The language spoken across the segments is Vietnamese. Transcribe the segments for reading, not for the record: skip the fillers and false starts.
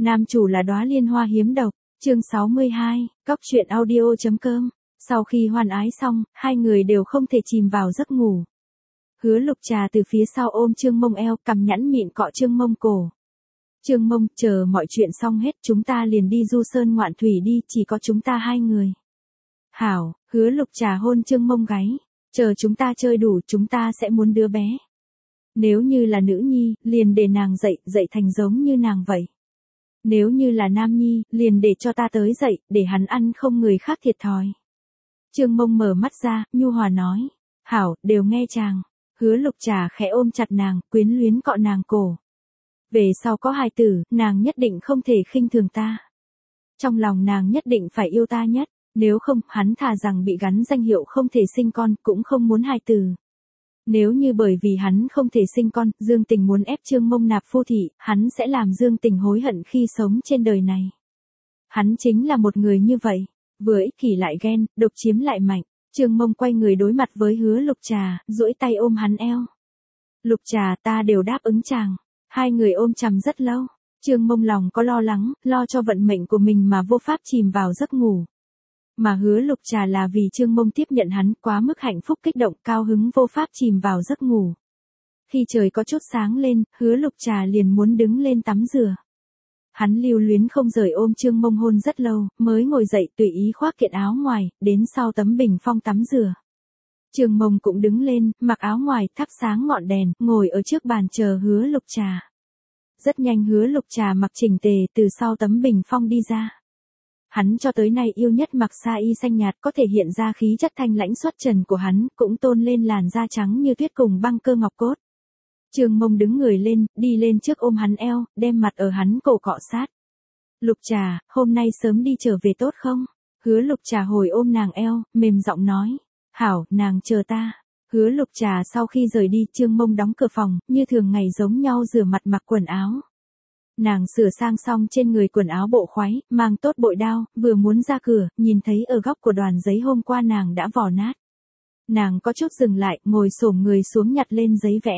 Nam chủ là đóa liên hoa hiếm độc, chương 62, cóc truyện audio.com. Sau khi hoan ái xong, hai người đều không thể chìm vào giấc ngủ. Hứa Lục Trà từ phía sau ôm Trương Mông eo, cằm nhẵn mịn cọ Trương Mông cổ. Trương Mông, chờ mọi chuyện xong hết chúng ta liền đi du sơn ngoạn thủy đi, chỉ có chúng ta hai người. Hảo, Hứa Lục Trà hôn Trương Mông gáy, chờ chúng ta chơi đủ chúng ta sẽ muốn đứa bé. Nếu như là nữ nhi, liền để nàng dạy thành giống như nàng vậy. Nếu như là nam nhi, liền để cho ta tới dậy, để hắn ăn không người khác thiệt thòi. Trương Mông mở mắt ra, nhu hòa nói. Hảo, đều nghe chàng. Hứa Lục Trà khẽ ôm chặt nàng, quyến luyến cọ nàng cổ. Về sau có hài tử, nàng nhất định không thể khinh thường ta. Trong lòng nàng nhất định phải yêu ta nhất, nếu không, hắn thà rằng bị gắn danh hiệu không thể sinh con, cũng không muốn hài tử. Nếu như bởi vì hắn không thể sinh con, Dương Tình muốn ép Trương Mông nạp phu thị, hắn sẽ làm Dương Tình hối hận khi sống trên đời này. Hắn chính là một người như vậy, vừa ích kỷ lại ghen, độc chiếm lại mạnh. Trương Mông quay người đối mặt với Hứa Lục Trà, duỗi tay ôm hắn eo. Lục Trà, ta đều đáp ứng chàng. Hai người ôm chầm rất lâu. Trương Mông lòng có lo lắng, lo cho vận mệnh của mình mà vô pháp chìm vào giấc ngủ. Mà Hứa Lục Trà là vì Trương Mông tiếp nhận hắn, quá mức hạnh phúc kích động, cao hứng vô pháp chìm vào giấc ngủ. Khi trời có chút sáng lên, Hứa Lục Trà liền muốn đứng lên tắm rửa. Hắn lưu luyến không rời ôm Trương Mông hôn rất lâu, mới ngồi dậy tùy ý khoác kiện áo ngoài, đến sau tấm bình phong tắm rửa. Trương Mông cũng đứng lên, mặc áo ngoài, thắp sáng ngọn đèn, ngồi ở trước bàn chờ Hứa Lục Trà. Rất nhanh Hứa Lục Trà mặc chỉnh tề từ sau tấm bình phong đi ra. Hắn cho tới nay yêu nhất mặc sa y xanh nhạt, có thể hiện ra khí chất thanh lãnh xuất trần của hắn, cũng tôn lên làn da trắng như tuyết cùng băng cơ ngọc cốt. Trương Mông đứng người lên, đi lên trước ôm hắn eo, đem mặt ở hắn cổ cọ sát. Lục Trà, hôm nay sớm đi trở về tốt không? Hứa Lục Trà hồi ôm nàng eo, mềm giọng nói. Hảo, nàng chờ ta. Hứa Lục Trà sau khi rời đi, Trương Mông đóng cửa phòng, như thường ngày giống nhau rửa mặt mặc quần áo. Nàng sửa sang xong trên người quần áo bộ khoái, mang tốt bội đao, vừa muốn ra cửa, nhìn thấy ở góc của đoàn giấy hôm qua nàng đã vò nát. Nàng có chút dừng lại, ngồi xổm người xuống nhặt lên giấy vẽ.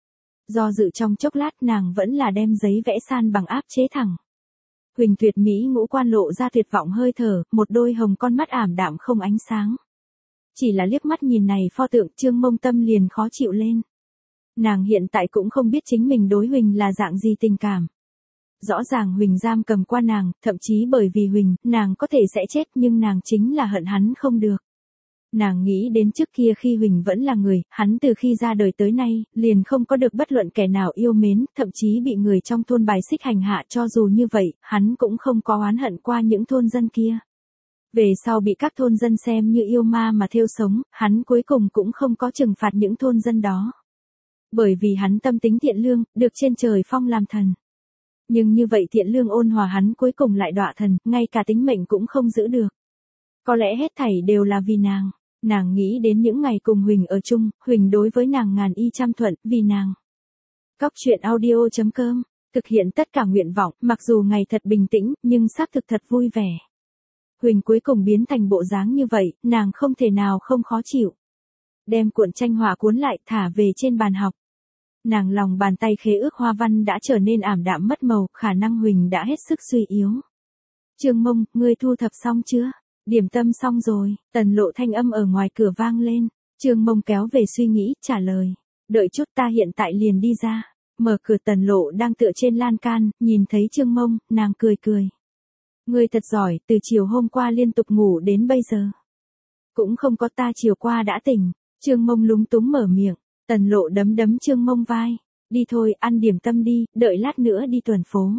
Do dự trong chốc lát nàng vẫn là đem giấy vẽ san bằng áp chế thẳng. Huỳnh Tuyệt Mỹ ngũ quan lộ ra tuyệt vọng hơi thở, một đôi hồng con mắt ảm đạm không ánh sáng. Chỉ là liếc mắt nhìn này pho tượng, Trương Mông tâm liền khó chịu lên. Nàng hiện tại cũng không biết chính mình đối Huỳnh là dạng gì tình cảm. Rõ ràng Huỳnh giam cầm qua nàng, thậm chí bởi vì Huỳnh, nàng có thể sẽ chết nhưng nàng chính là hận hắn không được. Nàng nghĩ đến trước kia khi Huỳnh vẫn là người, hắn từ khi ra đời tới nay, liền không có được bất luận kẻ nào yêu mến, thậm chí bị người trong thôn bài xích hành hạ, cho dù như vậy, hắn cũng không có oán hận qua những thôn dân kia. Về sau bị các thôn dân xem như yêu ma mà thêu sống, hắn cuối cùng cũng không có trừng phạt những thôn dân đó. Bởi vì hắn tâm tính thiện lương, được trên trời phong làm thần. Nhưng như vậy thiện lương ôn hòa hắn cuối cùng lại đọa thần, ngay cả tính mệnh cũng không giữ được. Có lẽ hết thảy đều là vì nàng. Nàng nghĩ đến những ngày cùng Huỳnh ở chung, Huỳnh đối với nàng ngàn y trăm thuận, vì nàng. Cóc truyện audio.com, thực hiện tất cả nguyện vọng, mặc dù ngày thật bình tĩnh, nhưng xác thực thật vui vẻ. Huỳnh cuối cùng biến thành bộ dáng như vậy, nàng không thể nào không khó chịu. Đem cuộn tranh họa cuốn lại, thả về trên bàn học. Nàng lòng bàn tay khế ước hoa văn đã trở nên ảm đạm mất màu, khả năng Huỳnh đã hết sức suy yếu. Trương Mông, ngươi thu thập xong chưa? Điểm tâm xong rồi, Tần Lộ thanh âm ở ngoài cửa vang lên. Trương Mông kéo về suy nghĩ, trả lời. Đợi chút ta hiện tại liền đi ra. Mở cửa Tần Lộ đang tựa trên lan can, nhìn thấy Trương Mông, nàng cười cười. Ngươi thật giỏi, từ chiều hôm qua liên tục ngủ đến bây giờ. Cũng không có ta chiều qua đã tỉnh. Trương Mông lúng túng mở miệng. Tần Lộ đấm Trương Mông vai. Đi thôi, ăn điểm tâm đi, đợi lát nữa đi tuần phố.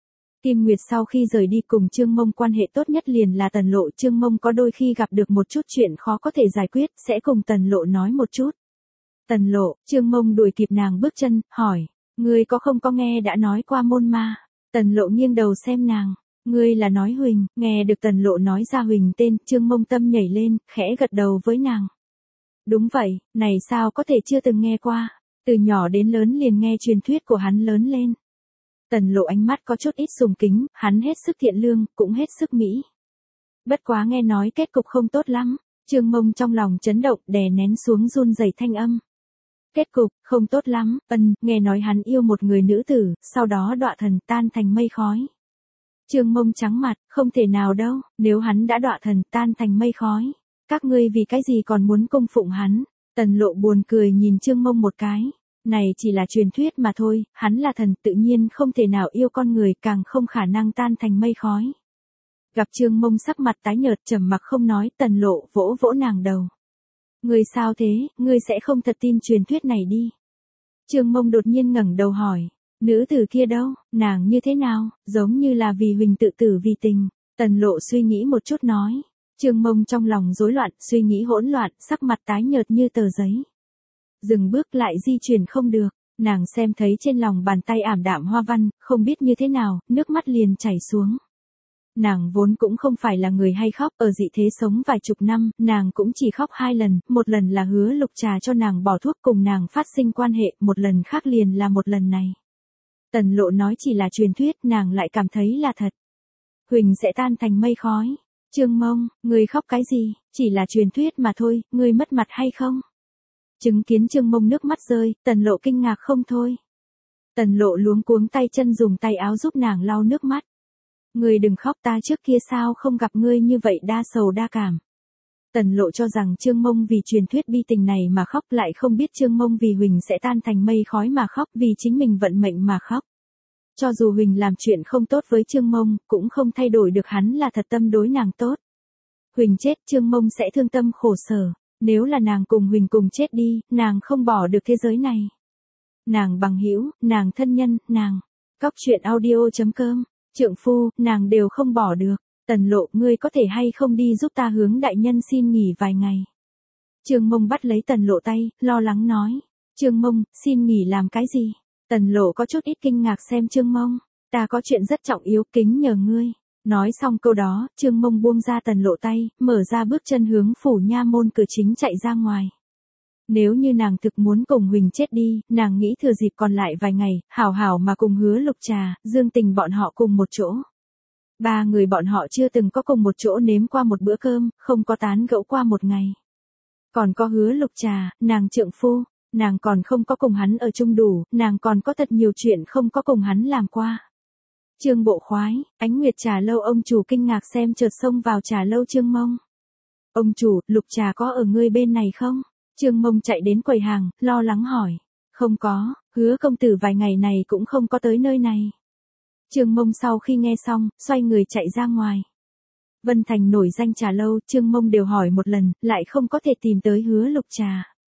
Kim Nguyệt sau khi rời đi cùng Trương Mông quan hệ tốt nhất liền là Tần Lộ. Trương Mông có đôi khi gặp được một chút chuyện khó có thể giải quyết, sẽ cùng Tần Lộ nói một chút. Tần Lộ, Trương Mông đuổi kịp nàng bước chân, hỏi. Ngươi có không có nghe đã nói qua môn ma? Tần Lộ nghiêng đầu xem nàng. Ngươi là nói Huỳnh, nghe được Tần Lộ nói ra Huỳnh tên, Trương Mông tâm nhảy lên, khẽ gật đầu với nàng. Đúng vậy, này sao có thể chưa từng nghe qua, từ nhỏ đến lớn liền nghe truyền thuyết của hắn lớn lên. Tần Lộ ánh mắt có chút ít sùng kính, hắn hết sức thiện lương, cũng hết sức mỹ. Bất quá nghe nói kết cục không tốt lắm, Trương Mông trong lòng chấn động, đè nén xuống run rẩy thanh âm. Kết cục, không tốt lắm, nghe nói hắn yêu một người nữ tử, sau đó đọa thần tan thành mây khói. Trương Mông trắng mặt, không thể nào đâu, nếu hắn đã đọa thần tan thành mây khói. Các ngươi vì cái gì còn muốn cung phụng hắn? Tần Lộ buồn cười nhìn Trương Mông một cái. Này chỉ là truyền thuyết mà thôi, hắn là thần tự nhiên không thể nào yêu con người, càng không khả năng tan thành mây khói. Gặp Trương Mông sắc mặt tái nhợt trầm mặc không nói, Tần Lộ vỗ vỗ nàng đầu. Ngươi sao thế, ngươi sẽ không thật tin truyền thuyết này đi. Trương Mông đột nhiên ngẩng đầu hỏi, nữ tử kia đâu, nàng như thế nào, giống như là vì Huỳnh tự tử vì tình. Tần Lộ suy nghĩ một chút nói. Trương Mông trong lòng rối loạn, suy nghĩ hỗn loạn, sắc mặt tái nhợt như tờ giấy. Dừng bước lại di chuyển không được, nàng xem thấy trên lòng bàn tay ảm đạm hoa văn, không biết như thế nào, nước mắt liền chảy xuống. Nàng vốn cũng không phải là người hay khóc, ở dị thế sống vài chục năm, nàng cũng chỉ khóc 2 lần, một lần là Hứa Lục Trà cho nàng bỏ thuốc cùng nàng phát sinh quan hệ, một lần khác liền là một lần này. Tần Lộ nói chỉ là truyền thuyết, nàng lại cảm thấy là thật. Huỳnh sẽ tan thành mây khói. Trương Mông, ngươi khóc cái gì, chỉ là truyền thuyết mà thôi, ngươi mất mặt hay không? Chứng kiến Trương Mông nước mắt rơi, Tần Lộ kinh ngạc không thôi. Tần Lộ luống cuống tay chân dùng tay áo giúp nàng lau nước mắt. Ngươi đừng khóc, ta trước kia sao không gặp ngươi như vậy đa sầu đa cảm. Tần Lộ cho rằng Trương Mông vì truyền thuyết bi tình này mà khóc, lại không biết Trương Mông vì Huỳnh sẽ tan thành mây khói mà khóc, vì chính mình vận mệnh mà khóc. Cho dù Huỳnh làm chuyện không tốt với Trương Mông, cũng không thay đổi được hắn là thật tâm đối nàng tốt. Huỳnh chết, Trương Mông sẽ thương tâm khổ sở. Nếu là nàng cùng Huỳnh cùng chết đi, nàng không bỏ được thế giới này. Nàng bằng hữu, nàng thân nhân, nàng. Cóc truyện audio.com. Trượng phu, nàng đều không bỏ được. Tần Lộ, ngươi có thể hay không đi giúp ta hướng đại nhân xin nghỉ vài ngày. Trương Mông bắt lấy Tần Lộ tay, lo lắng nói. Trương Mông, xin nghỉ làm cái gì? Tần Lộ có chút ít kinh ngạc xem Trương Mông. Ta có chuyện rất trọng yếu kính nhờ ngươi. Nói xong câu đó, Trương Mông buông ra Tần Lộ tay, mở ra bước chân hướng phủ nha môn cửa chính chạy ra ngoài. Nếu như nàng thực muốn cùng Huỳnh chết đi, nàng nghĩ thừa dịp còn lại vài ngày, hảo hảo mà cùng Hứa Lục Trà, Dương Tình bọn họ cùng một chỗ. 3 người bọn họ chưa từng có cùng một chỗ nếm qua một bữa cơm, không có tán gẫu qua một ngày. Còn có Hứa Lục Trà, nàng trượng phu, nàng còn không có cùng hắn ở chung đủ, nàng còn có thật nhiều chuyện không có cùng hắn làm qua. Trương Bộ Khoái, Ánh Nguyệt Trà Lâu ông chủ kinh ngạc xem chợt xông vào trà lâu Trương Mông. Ông chủ, Lục Trà có ở ngươi bên này không? Trương Mông chạy đến quầy hàng, lo lắng hỏi. Không có, Hứa công tử vài ngày này cũng không có tới nơi này. Trương Mông sau khi nghe xong, xoay người chạy ra ngoài. Vân Thành nổi danh trà lâu, Trương Mông đều hỏi một lần, lại không có thể tìm tới Hứa Lục Trà.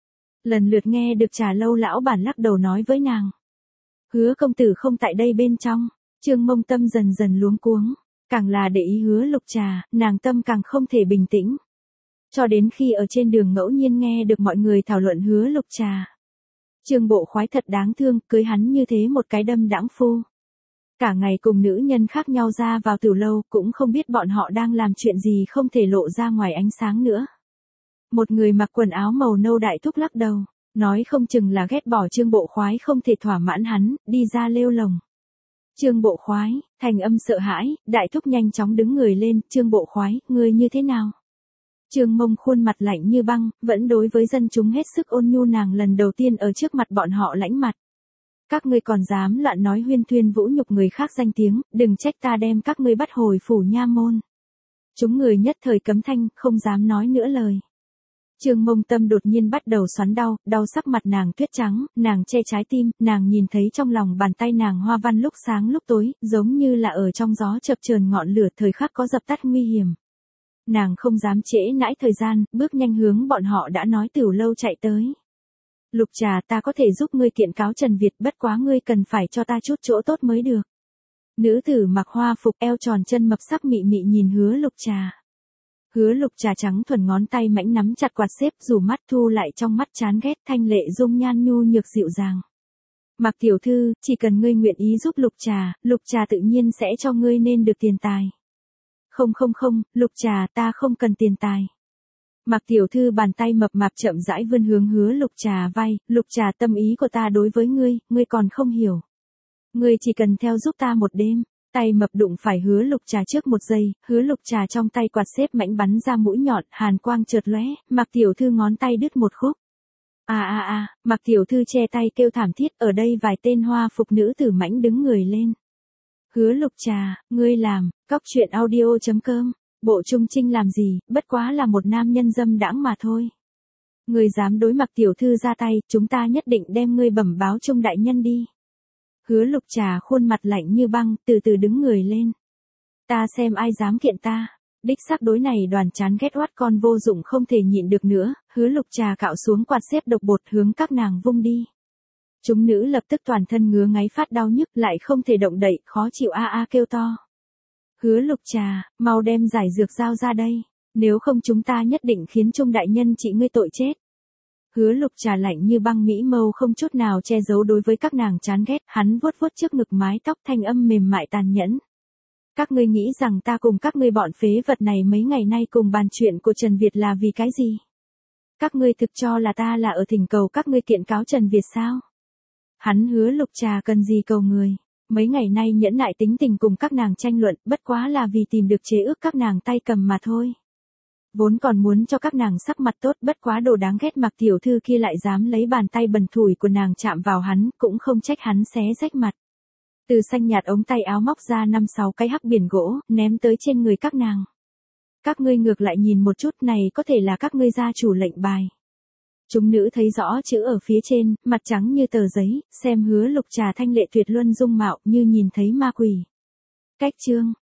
Lần lượt nghe được trà lâu lão bản lắc đầu nói với nàng. Hứa công tử không tại đây bên trong. Trương Mông tâm dần dần luống cuống. Càng là để ý Hứa Lục Trà, nàng tâm càng không thể bình tĩnh. Cho đến khi ở trên đường ngẫu nhiên nghe được mọi người thảo luận Hứa Lục Trà. Trương Bộ Khoái thật đáng thương, cưới hắn như thế một cái đâm đãng phu. Cả ngày cùng nữ nhân khác nhau ra vào tiểu lâu, cũng không biết bọn họ đang làm chuyện gì không thể lộ ra ngoài ánh sáng nữa. Một người mặc quần áo màu nâu đại thúc lắc đầu, nói không chừng là ghét bỏ Trương Bộ Khoái không thể thỏa mãn hắn, đi ra lêu lồng. Trương Bộ Khoái, thành âm sợ hãi, đại thúc nhanh chóng đứng người lên, Trương Bộ Khoái, ngươi như thế nào? Trương Mông khuôn mặt lạnh như băng, vẫn đối với dân chúng hết sức ôn nhu, nàng lần đầu tiên ở trước mặt bọn họ lãnh mặt. Các ngươi còn dám loạn nói huyên thuyên vũ nhục người khác danh tiếng, đừng trách ta đem các ngươi bắt hồi phủ nha môn. Chúng người nhất thời cấm thanh, không dám nói nữa lời. Trương Mông tâm đột nhiên bắt đầu xoắn đau, đau sắc mặt nàng tuyết trắng, nàng che trái tim, nàng nhìn thấy trong lòng bàn tay nàng hoa văn lúc sáng lúc tối, giống như là ở trong gió chập chờn ngọn lửa, thời khắc có dập tắt nguy hiểm. Nàng không dám trễ nãi thời gian, bước nhanh hướng bọn họ đã nói tiểu lâu chạy tới. Lục Trà, ta có thể giúp ngươi kiện cáo Trần Việt, bất quá ngươi cần phải cho ta chút chỗ tốt mới được. Nữ tử mặc hoa phục eo tròn chân mập sắc mị mị nhìn Hứa Lục Trà. Hứa Lục Trà trắng thuần ngón tay mảnh nắm chặt quạt xếp, rủ mắt thu lại trong mắt chán ghét, thanh lệ dung nhan nhu nhược dịu dàng. Mặc tiểu thư, chỉ cần ngươi nguyện ý giúp Lục Trà tự nhiên sẽ cho ngươi nên được tiền tài. Không, Lục Trà, ta không cần tiền tài. Mặc tiểu thư bàn tay mập mạp chậm rãi vươn hướng Hứa Lục Trà vai, Lục Trà, tâm ý của ta đối với ngươi còn không hiểu. Ngươi chỉ cần theo giúp ta một đêm. Tay mập đụng phải Hứa Lục Trà trước một giây, Hứa Lục Trà trong tay quạt xếp mảnh bắn ra mũi nhọn, hàn quang chợt lóe, Mặc tiểu thư ngón tay đứt một khúc. Mặc tiểu thư che tay kêu thảm thiết, ở đây vài tên hoa phục nữ tử mãnh đứng người lên. Hứa Lục Trà, ngươi làm, cóc truyện audio.com, bộ Trung Trinh làm gì, bất quá là một nam nhân dâm đãng mà thôi. Ngươi dám đối mặt tiểu thư ra tay, chúng ta nhất định đem ngươi bẩm báo Trung đại nhân đi. Hứa Lục Trà khuôn mặt lạnh như băng, từ từ đứng người lên. Ta xem ai dám kiện ta. Đích xác đối này đoàn chán ghét oát con vô dụng không thể nhịn được nữa, Hứa Lục Trà cạo xuống quạt xếp độc bột hướng các nàng vung đi. Chúng nữ lập tức toàn thân ngứa ngáy phát đau nhức lại không thể động đậy, khó chịu a a kêu to. Hứa Lục Trà, mau đem giải dược giao ra đây, nếu không chúng ta nhất định khiến Trung đại nhân trị ngươi tội chết. Hứa Lục Trà lạnh như băng mỹ mâu không chút nào che giấu đối với các nàng chán ghét, hắn vuốt vuốt trước ngực mái tóc thanh âm mềm mại tàn nhẫn. Các ngươi nghĩ rằng ta cùng các ngươi bọn phế vật này mấy ngày nay cùng bàn chuyện của Trần Việt là vì cái gì? Các ngươi thực cho là ta là ở thỉnh cầu các ngươi kiện cáo Trần Việt sao? Hắn Hứa Lục Trà cần gì cầu người? Mấy ngày nay nhẫn nại tính tình cùng các nàng tranh luận, bất quá là vì tìm được chế ước các nàng tay cầm mà thôi. Vốn còn muốn cho các nàng sắc mặt tốt, bất quá đồ đáng ghét mặc tiểu thư kia lại dám lấy bàn tay bẩn thủi của nàng chạm vào hắn, cũng không trách hắn xé rách mặt. Từ xanh nhạt ống tay áo móc ra 5-6 cái hắc biển gỗ, ném tới trên người các nàng. Các ngươi ngược lại nhìn một chút, này có thể là các ngươi gia chủ lệnh bài. Chúng nữ thấy rõ chữ ở phía trên, mặt trắng như tờ giấy, xem Hứa Lục Trà thanh lệ tuyệt luân dung mạo như nhìn thấy ma quỷ. Cách chương